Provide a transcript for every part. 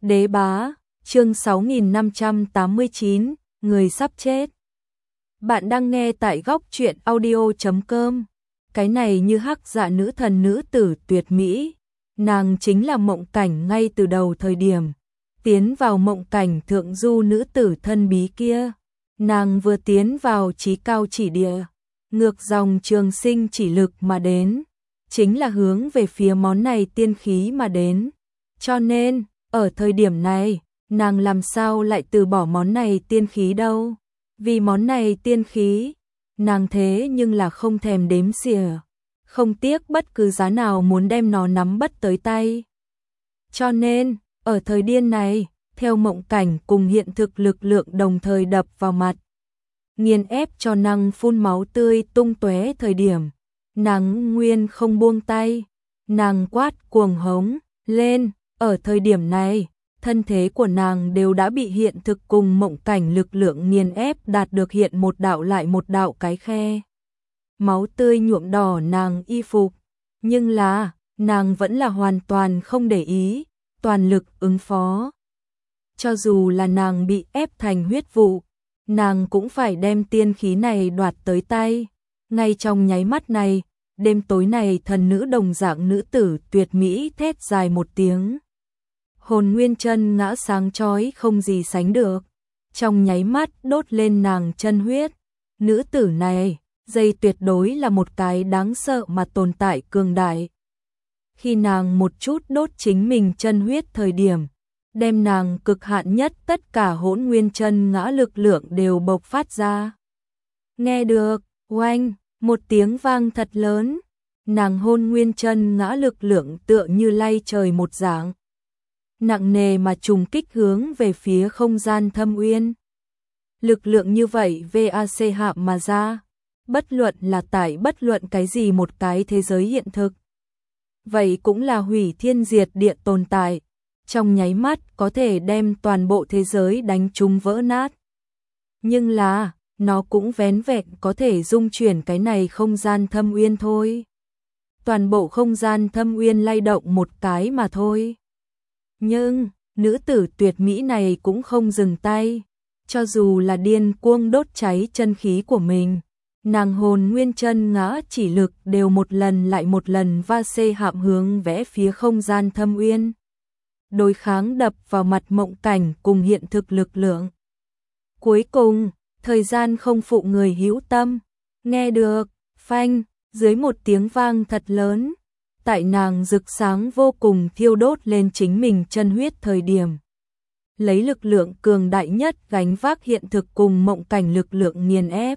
Đế bá, chương 6589, người sắp chết. Bạn đang nghe tại góc truyện audio.com. Cái này như hắc dạ nữ thần nữ tử tuyệt mỹ. Nàng chính là mộng cảnh ngay từ đầu thời điểm. Tiến vào mộng cảnh thượng du nữ tử thân bí kia. Nàng vừa tiến vào chí cao chỉ địa. Ngược dòng trường sinh chỉ lực mà đến. Chính là hướng về phía món này tiên khí mà đến. Cho nên, ở thời điểm này, nàng làm sao lại từ bỏ món này tiên khí đâu. Vì món này tiên khí, nàng thế nhưng là không thèm đếm xỉa, không tiếc bất cứ giá nào muốn đem nó nắm bắt tới tay. Cho nên, ở thời điên này, theo mộng cảnh cùng hiện thực lực lượng đồng thời đập vào mặt, nghiền ép cho nàng phun máu tươi tung tóe thời điểm, nàng nguyên không buông tay, nàng quát cuồng hống lên. Ở thời điểm này, thân thế của nàng đều đã bị hiện thực cùng mộng cảnh lực lượng nghiền ép đạt được hiện một đạo lại một đạo cái khe. Máu tươi nhuộm đỏ nàng y phục, nhưng là, nàng vẫn là hoàn toàn không để ý, toàn lực ứng phó. Cho dù là nàng bị ép thành huyết vụ, nàng cũng phải đem tiên khí này đoạt tới tay. Ngay trong nháy mắt này, đêm tối này thần nữ đồng dạng nữ tử tuyệt mỹ thét dài một tiếng. Hồn nguyên chân ngã sáng chói không gì sánh được, trong nháy mắt đốt lên nàng chân huyết. Nữ tử này, dây tuyệt đối là một cái đáng sợ mà tồn tại cường đại. Khi nàng một chút đốt chính mình chân huyết thời điểm, đem nàng cực hạn nhất tất cả hỗn nguyên chân ngã lực lượng đều bộc phát ra. Nghe được, oanh, một tiếng vang thật lớn, nàng hôn nguyên chân ngã lực lượng tựa như lay trời một dạng. Nặng nề mà trùng kích hướng về phía không gian thâm uyên. Lực lượng như vậy VAC hạ mà ra, bất luận là tại bất luận cái gì một cái thế giới hiện thực. Vậy cũng là hủy thiên diệt địa tồn tại, trong nháy mắt có thể đem toàn bộ thế giới đánh trúng vỡ nát. Nhưng là, nó cũng vén vẹn có thể dung chuyển cái này không gian thâm uyên thôi. Toàn bộ không gian thâm uyên lay động một cái mà thôi. Nhưng, nữ tử tuyệt mỹ này cũng không dừng tay, cho dù là điên cuồng đốt cháy chân khí của mình, nàng hồn nguyên chân ngã chỉ lực đều một lần lại một lần va xê hạm hướng vẽ phía không gian thâm uyên. Đối kháng đập vào mặt mộng cảnh cùng hiện thực lực lượng. Cuối cùng, thời gian không phụ người hữu tâm, nghe được, phanh, dưới một tiếng vang thật lớn. Tại nàng rực sáng vô cùng thiêu đốt lên chính mình chân huyết thời điểm. Lấy lực lượng cường đại nhất gánh vác hiện thực cùng mộng cảnh lực lượng nghiền ép.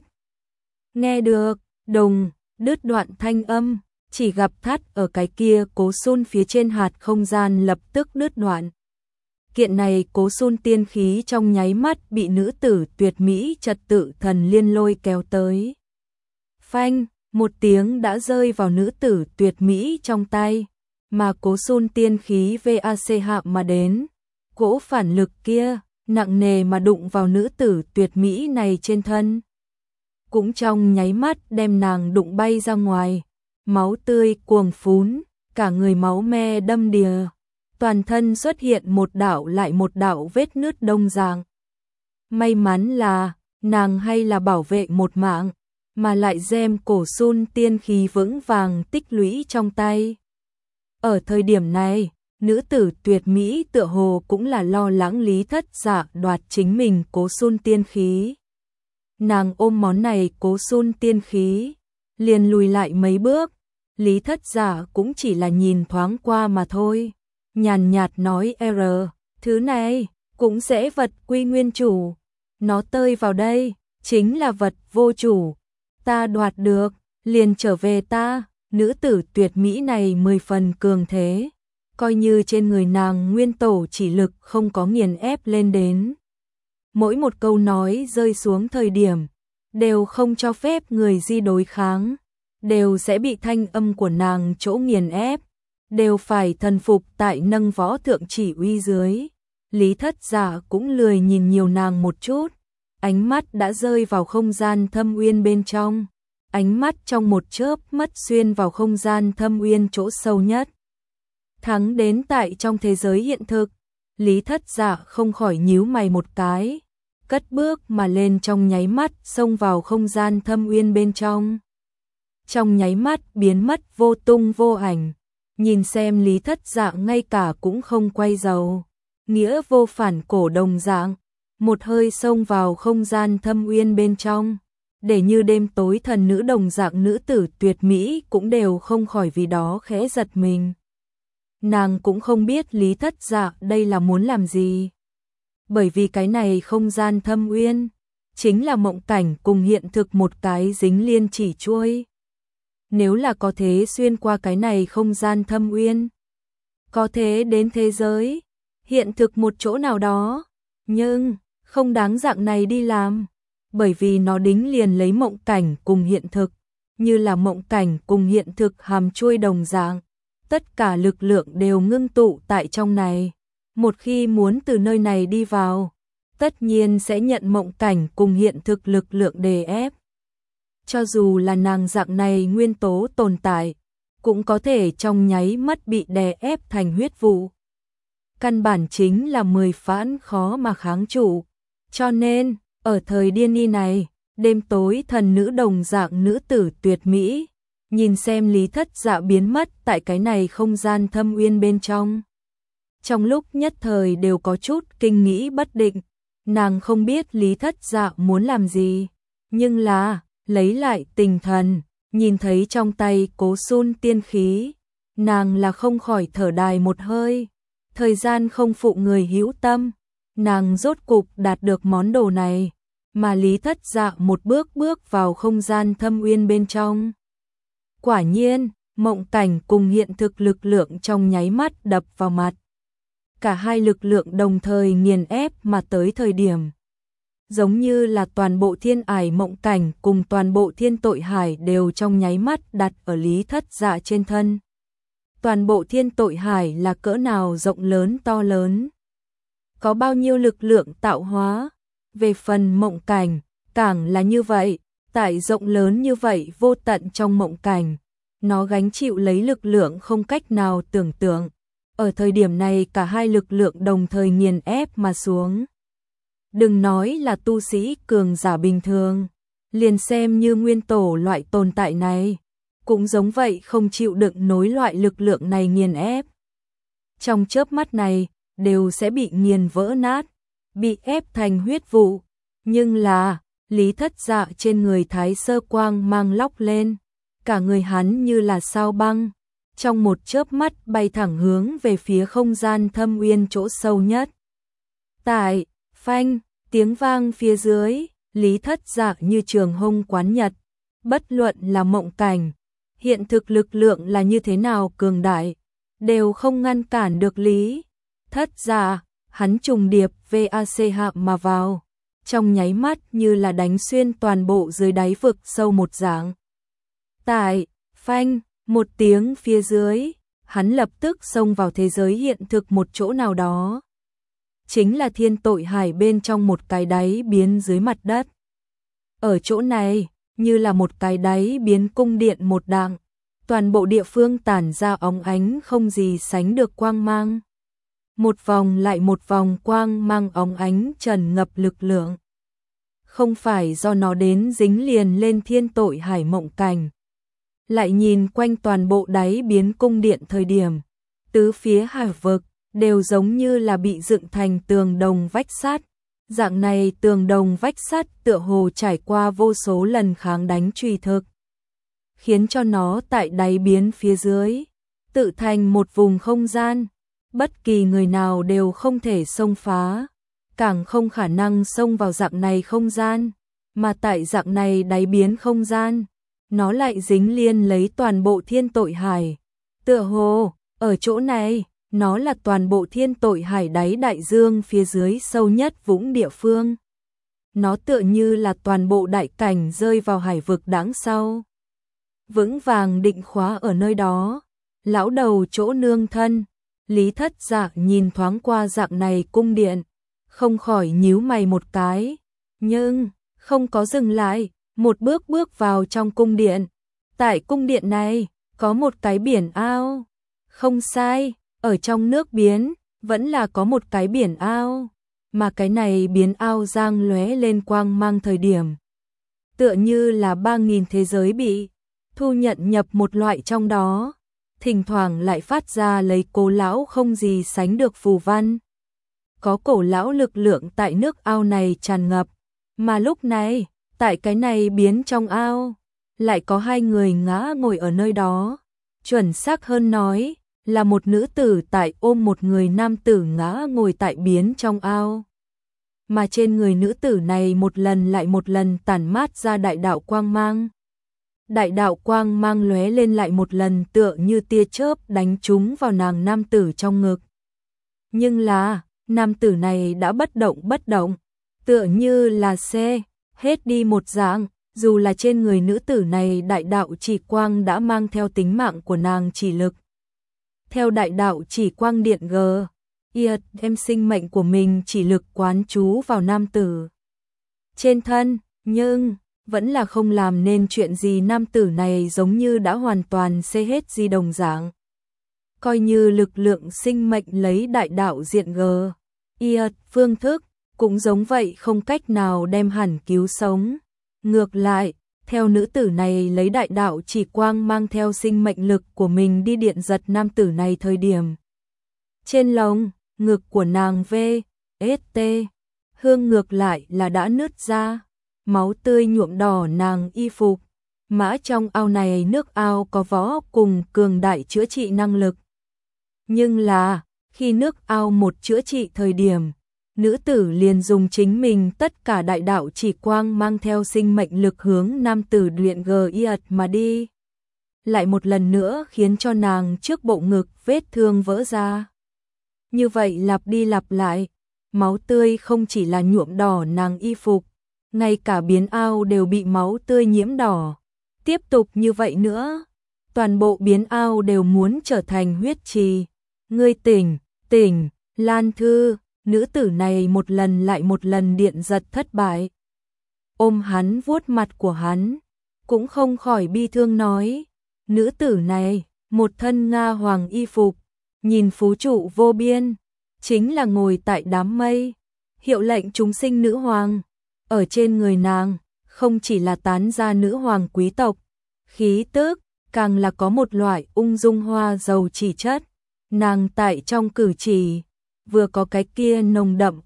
Nghe được, đồng, đứt đoạn thanh âm, chỉ gặp thắt ở cái kia cố sun phía trên hạt không gian lập tức đứt đoạn. Kiện này cố sun tiên khí trong nháy mắt bị nữ tử tuyệt mỹ trật tự thần liên lôi kéo tới. Phanh! Một tiếng đã rơi vào nữ tử tuyệt mỹ trong tay, mà cố sun tiên khí VAC hạ mà đến. Cỗ phản lực kia, nặng nề mà đụng vào nữ tử tuyệt mỹ này trên thân. Cũng trong nháy mắt đem nàng đụng bay ra ngoài, máu tươi cuồng phún, cả người máu me đâm đìa. Toàn thân xuất hiện một đạo lại một đạo vết nứt đông dạng. May mắn là, nàng hay là bảo vệ một mạng, mà lại đem cổ sun tiên khí vững vàng tích lũy trong tay. Ở thời điểm này, nữ tử tuyệt mỹ tựa hồ cũng là lo lắng Lý Thất Dạ đoạt chính mình cố sun tiên khí. Nàng ôm món này cố sun tiên khí, liền lùi lại mấy bước, Lý Thất Dạ cũng chỉ là nhìn thoáng qua mà thôi. Nhàn nhạt nói thứ này, cũng sẽ vật quy nguyên chủ. Nó tơi vào đây, chính là vật vô chủ. Ta đoạt được, liền trở về ta. Nữ tử tuyệt mỹ này 10 phần cường thế, coi như trên người nàng nguyên tổ chỉ lực không có nghiền ép lên đến. Mỗi một câu nói rơi xuống thời điểm, đều không cho phép người di đối kháng, đều sẽ bị thanh âm của nàng chỗ nghiền ép, đều phải thần phục tại nâng võ thượng chỉ uy dưới. Lý Thất Dạ cũng lười nhìn nhiều nàng một chút. Ánh mắt đã rơi vào không gian thâm uyên bên trong, ánh mắt trong một chớp mắt xuyên vào không gian thâm uyên chỗ sâu nhất. Thắng đến tại trong thế giới hiện thực, Lý Thất Dạ không khỏi nhíu mày một cái, cất bước mà lên, trong nháy mắt xông vào không gian thâm uyên bên trong. Trong nháy mắt biến mất vô tung vô ảnh, nhìn xem Lý Thất Dạ ngay cả cũng không quay đầu, nghĩa vô phản cổ đồng dạng, một hơi xông vào không gian thâm uyên bên trong, để như đêm tối thần nữ đồng dạng nữ tử tuyệt mỹ cũng đều không khỏi vì đó khẽ giật mình. Nàng cũng không biết Lý Thất Dạ đây là muốn làm gì, bởi vì cái này không gian thâm uyên chính là mộng cảnh cùng hiện thực một cái dính liên chỉ chuôi. Nếu là có thể xuyên qua cái này không gian thâm uyên, có thể đến thế giới hiện thực một chỗ nào đó, nhưng không đáng dạng này đi làm, bởi vì nó đính liền lấy mộng cảnh cùng hiện thực, như là mộng cảnh cùng hiện thực hàm chuôi đồng dạng, tất cả lực lượng đều ngưng tụ tại trong này. Một khi muốn từ nơi này đi vào, tất nhiên sẽ nhận mộng cảnh cùng hiện thực lực lượng đè ép. Cho dù là nàng dạng này nguyên tố tồn tại, cũng có thể trong nháy mắt bị đè ép thành huyết vụ. Căn bản chính là 10 phản khó mà kháng trụ. Cho nên, ở thời điên y này, đêm tối thần nữ đồng dạng nữ tử tuyệt mỹ, nhìn xem Lý Thất Dạ biến mất tại cái này không gian thâm uyên bên trong. Trong lúc nhất thời đều có chút kinh nghĩ bất định, nàng không biết Lý Thất Dạ muốn làm gì, nhưng là lấy lại tinh thần, nhìn thấy trong tay Cố Sun tiên khí, nàng là không khỏi thở dài một hơi. Thời gian không phụ người hữu tâm, nàng rốt cục đạt được món đồ này, mà Lý Thất Dạ một bước bước vào không gian thâm uyên bên trong. Quả nhiên, mộng cảnh cùng hiện thực lực lượng trong nháy mắt đập vào mặt. Cả hai lực lượng đồng thời nghiền ép mà tới thời điểm, giống như là toàn bộ thiên ải mộng cảnh cùng toàn bộ thiên tội hải đều trong nháy mắt đặt ở Lý Thất Dạ trên thân. Toàn bộ thiên tội hải là cỡ nào rộng lớn to lớn, có bao nhiêu lực lượng tạo hóa, về phần mộng cảnh, càng là như vậy, tại rộng lớn như vậy vô tận trong mộng cảnh, nó gánh chịu lấy lực lượng không cách nào tưởng tượng. Ở thời điểm này cả hai lực lượng đồng thời nghiền ép mà xuống. Đừng nói là tu sĩ cường giả bình thường, liền xem như nguyên tổ loại tồn tại này, cũng giống vậy không chịu đựng nối loại lực lượng này nghiền ép. Trong chớp mắt này, đều sẽ bị nghiền vỡ nát, bị ép thành huyết vụ. Nhưng là, Lý Thất Dạ trên người thái sơ quang mang lóc lên, cả người hắn như là sao băng, trong một chớp mắt bay thẳng hướng về phía không gian thâm uyên chỗ sâu nhất. Tại, phanh, tiếng vang phía dưới, Lý Thất Dạ như trường hung quán nhật, bất luận là mộng cảnh, hiện thực lực lượng là như thế nào cường đại, đều không ngăn cản được Lý Thất Dạ, hắn trùng điệp VAC hạ mà vào, trong nháy mắt như là đánh xuyên toàn bộ dưới đáy vực sâu một dạng. Tại, phanh, một tiếng phía dưới, hắn lập tức xông vào thế giới hiện thực một chỗ nào đó. Chính là thiên tội hải bên trong một cái đáy biến dưới mặt đất. Ở chỗ này, như là một cái đáy biến cung điện một đặng, toàn bộ địa phương tản ra óng ánh không gì sánh được quang mang. Một vòng lại một vòng quang mang óng ánh tràn ngập lực lượng. Không phải do nó đến dính liền lên thiên tội hải mộng cảnh. Lại nhìn quanh toàn bộ đáy biến cung điện thời điểm, tứ phía hải vực đều giống như là bị dựng thành tường đồng vách sắt. Dạng này tường đồng vách sắt tựa hồ trải qua vô số lần kháng đánh truy thực, khiến cho nó tại đáy biến phía dưới tự thành một vùng không gian, bất kỳ người nào đều không thể xông phá, càng không khả năng xông vào dạng này không gian, mà tại dạng này đáy biến không gian, nó lại dính liên lấy toàn bộ thiên tội hải. Tựa hồ, ở chỗ này, nó là toàn bộ thiên tội hải đáy đại dương phía dưới sâu nhất vũng địa phương. Nó tựa như là toàn bộ đại cảnh rơi vào hải vực đãng sâu, vững vàng định khóa ở nơi đó. Lão đầu chỗ nương thân, Lý Thất Dạ nhìn thoáng qua dạng này cung điện, không khỏi nhíu mày một cái, nhưng không có dừng lại, một bước bước vào trong cung điện. Tại cung điện này, có một cái biển ao. Không sai, ở trong nước biến, vẫn là có một cái biển ao, mà cái này biến ao giang lóe lên quang mang thời điểm. Tựa như là 3.000 thế giới bị thu nhận nhập một loại trong đó, thỉnh thoảng lại phát ra lấy cổ lão không gì sánh được phù văn. Có cổ lão lực lượng tại nước ao này tràn ngập, mà lúc này, tại cái này biến trong ao, lại có hai người ngã ngồi ở nơi đó. Chuẩn xác hơn nói, là một nữ tử tại ôm một người nam tử ngã ngồi tại biến trong ao. Mà trên người nữ tử này một lần lại một lần tản mát ra đại đạo quang mang. Đại đạo quang mang lóe lên lại một lần tựa như tia chớp đánh trúng vào nàng nam tử trong ngực. Nhưng là, nam tử này đã bất động, tựa như là xe, hết đi một dạng, dù là trên người nữ tử này đại đạo chỉ quang đã mang theo tính mạng của nàng chỉ lực. Theo đại đạo chỉ quang điện g, đem sinh mệnh của mình chỉ lực quán chú vào nam tử trên thân, nhưng vẫn là không làm nên chuyện gì. Nam tử này giống như đã hoàn toàn xê hết di đồng dạng. Coi như lực lượng sinh mệnh lấy đại đạo diện g, phương thức, cũng giống vậy không cách nào đem hẳn cứu sống. Ngược lại, theo nữ tử này lấy đại đạo chỉ quang mang theo sinh mệnh lực của mình đi điện giật nam tử này thời điểm. Trên lồng, ngực của nàng VST, hương ngược lại là đã nứt ra, máu tươi nhuộm đỏ nàng y phục. Mã trong ao này nước ao có võ cùng cường đại chữa trị năng lực. Nhưng là, khi nước ao một chữa trị thời điểm, nữ tử liền dùng chính mình tất cả đại đạo chỉ quang mang theo sinh mệnh lực hướng nam tử luyện GIAT mà đi. Lại một lần nữa khiến cho nàng trước bộ ngực vết thương vỡ ra. Như vậy lặp đi lặp lại, máu tươi không chỉ là nhuộm đỏ nàng y phục, ngay cả biến ao đều bị máu tươi nhiễm đỏ. Tiếp tục như vậy nữa, toàn bộ biến ao đều muốn trở thành huyết trì. Ngươi tỉnh, Lan Thư. Nữ tử này một lần lại một lần điện giật thất bại. Ôm hắn vuốt mặt của hắn, cũng không khỏi bi thương nói. Nữ tử này, một thân Nga hoàng y phục, nhìn phú trụ vô biên, chính là ngồi tại đám mây, hiệu lệnh chúng sinh nữ hoàng. Ở trên người nàng, không chỉ là tán ra nữ hoàng quý tộc, khí tức, càng là có một loại ung dung hoa dầu chỉ chất. Nàng tại trong cử chỉ, vừa có cái kia nồng đậm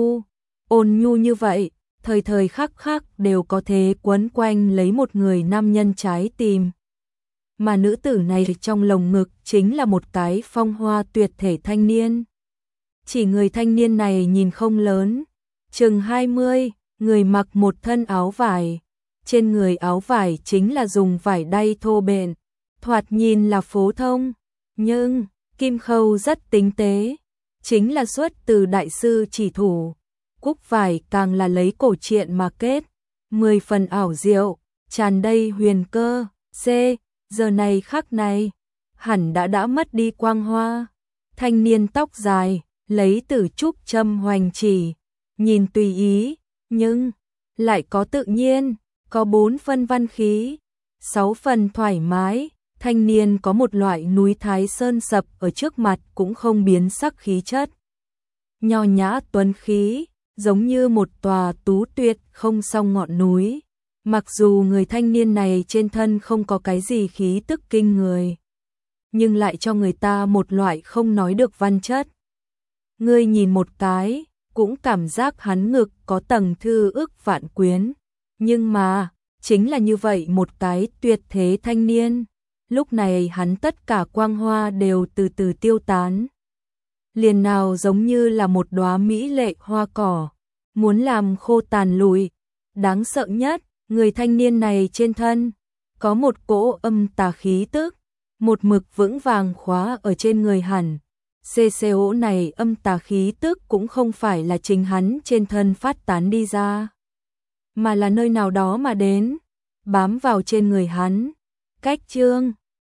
ôn nhu như vậy, thời thời khắc khắc đều có thể quấn quanh lấy một người nam nhân trái tim. Mà nữ tử này trong lồng ngực chính là một cái phong hoa tuyệt thể thanh niên. Chỉ người thanh niên này nhìn không lớn, chừng 20, người mặc một thân áo vải. Trên người áo vải chính là dùng vải đay thô bện, thoạt nhìn là phổ thông, nhưng kim khâu rất tinh tế. Chính là xuất từ đại sư chỉ thủ. Cúc vải càng là lấy cổ truyện mà kết, 10 phần ảo diệu, tràn đầy huyền cơ. Giờ này khắc này, hẳn đã mất đi quang hoa. Thanh niên tóc dài, lấy từ trúc châm hoành chỉ, nhìn tùy ý, nhưng lại có tự nhiên, có 4 phân văn khí, 6 phần thoải mái. Thanh niên có một loại núi Thái Sơn sập ở trước mặt cũng không biến sắc khí chất. Nho nhã tuấn khí, giống như một tòa tú tuyệt không song ngọn núi. Mặc dù người thanh niên này trên thân không có cái gì khí tức kinh người, nhưng lại cho người ta một loại không nói được văn chất. Ngươi nhìn một cái, cũng cảm giác hắn ngực có tầng thư ức vạn quyến. Nhưng mà, chính là như vậy một cái tuyệt thế thanh niên. Lúc này hắn tất cả quang hoa đều từ từ tiêu tán. Liền nào giống như là một đóa mỹ lệ hoa cỏ, muốn làm khô tàn lụi. Đáng sợ nhất, người thanh niên này trên thân, có một cỗ âm tà khí tức, một mực vững vàng khóa ở trên người hẳn. CCO này âm tà khí tức cũng không phải là chính hắn trên thân phát tán đi ra, mà là nơi nào đó mà đến, bám vào trên người hắn. Cách chương